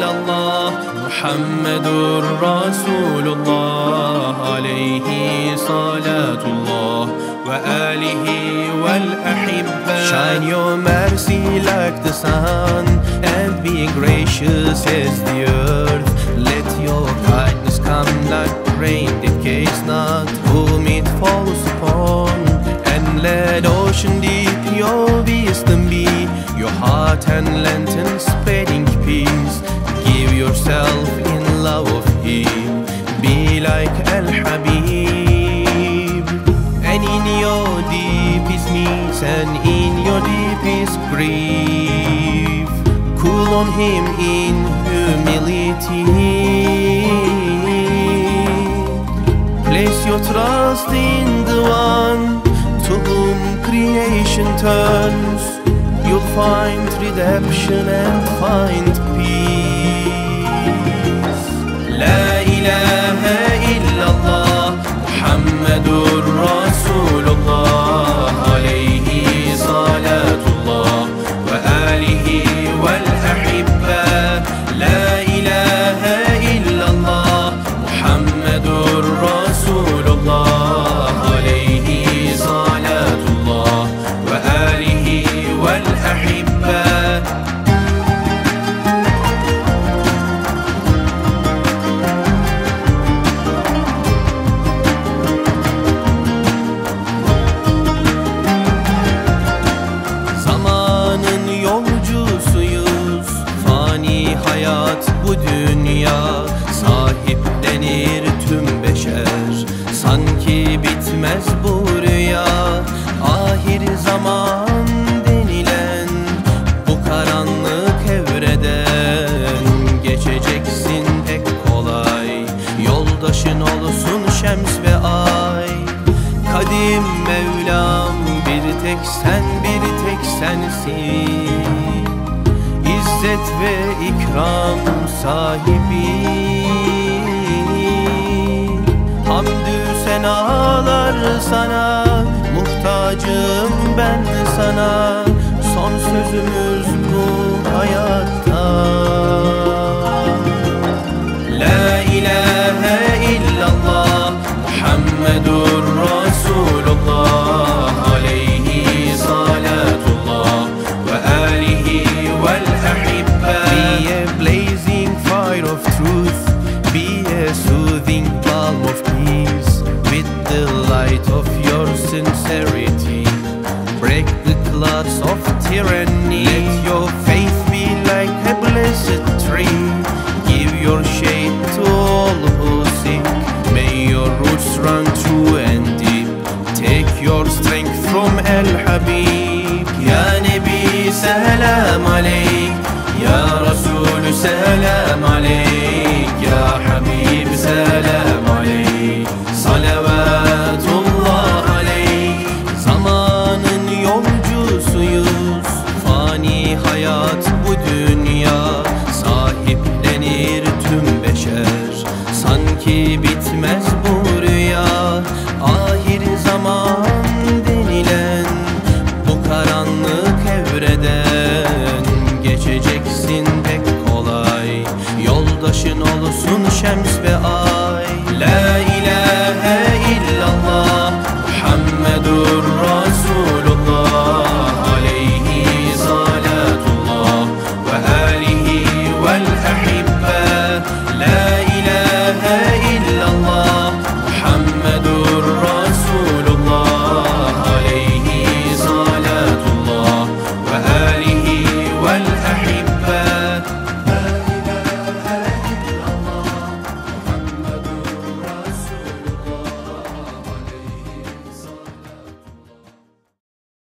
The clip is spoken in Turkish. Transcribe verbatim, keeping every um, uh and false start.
illallah Muhammedur Resulullah aleyhi salatullah ve alihi vel ahibba. Shine your mercy like the sun and be gracious as the earth. Let your kindness come like rain that cares not whom it falls upon. And let ocean deep your wisdom be, your heart and lantern spreading peace. Give yourself in love of Him, be like Al-Habib. And in your deepest needs and in your deepest grief, cool on Him in humility. Place your trust in the one to whom creation turns. You'll find redemption and find peace. La ilaha illallah Muhammedur Resulullah aleyhi salatullah ve alihi vel ahibba. La ilaha illallah Muhammedur Resulullah aleyhi salatullah ve alihi vel ahibba. Zamanın yolcusuyuz, fani hayat bu dünya. Sahiplenir tüm beşer, sanki bitmez bu rüya. Ahir zaman denilen bu karanlık evreden geçeceksin pek kolay. Yoldaşın olsun şems ve ay. Kadim Mevlam bir tek sen, bir tek sensin. İzzet ve ikram sahibi. Hamdü senalar sana, muhtacım ben sana. Son sözümüz bu hayatta. La ilahe illallah Muhammedur Resulullah aleyhi salatullah ve alihi vel ahibba. Be a blazing fire of truth, be a soothing balm of peace. With the light of your sincerity, break the clouds of tyranny. Let your faith be like a blessed tree, give your shade to all who seek. May your roots run true and deep, take your strength from Al-Habib. Ya Nebi salam aleyk, Ya Resul salam aleyk, Ya Habib salam aleyk, salavatullah aleyk. Zamanın yolcusuyuz, fani hayat bu dünya. Sahiplenir tüm beşer, sanki bitmez bu rüya. Ahir zaman denilen bu karanlık evreden geçeceksin pek kolay. Yoldaşın olsun şems ve ay.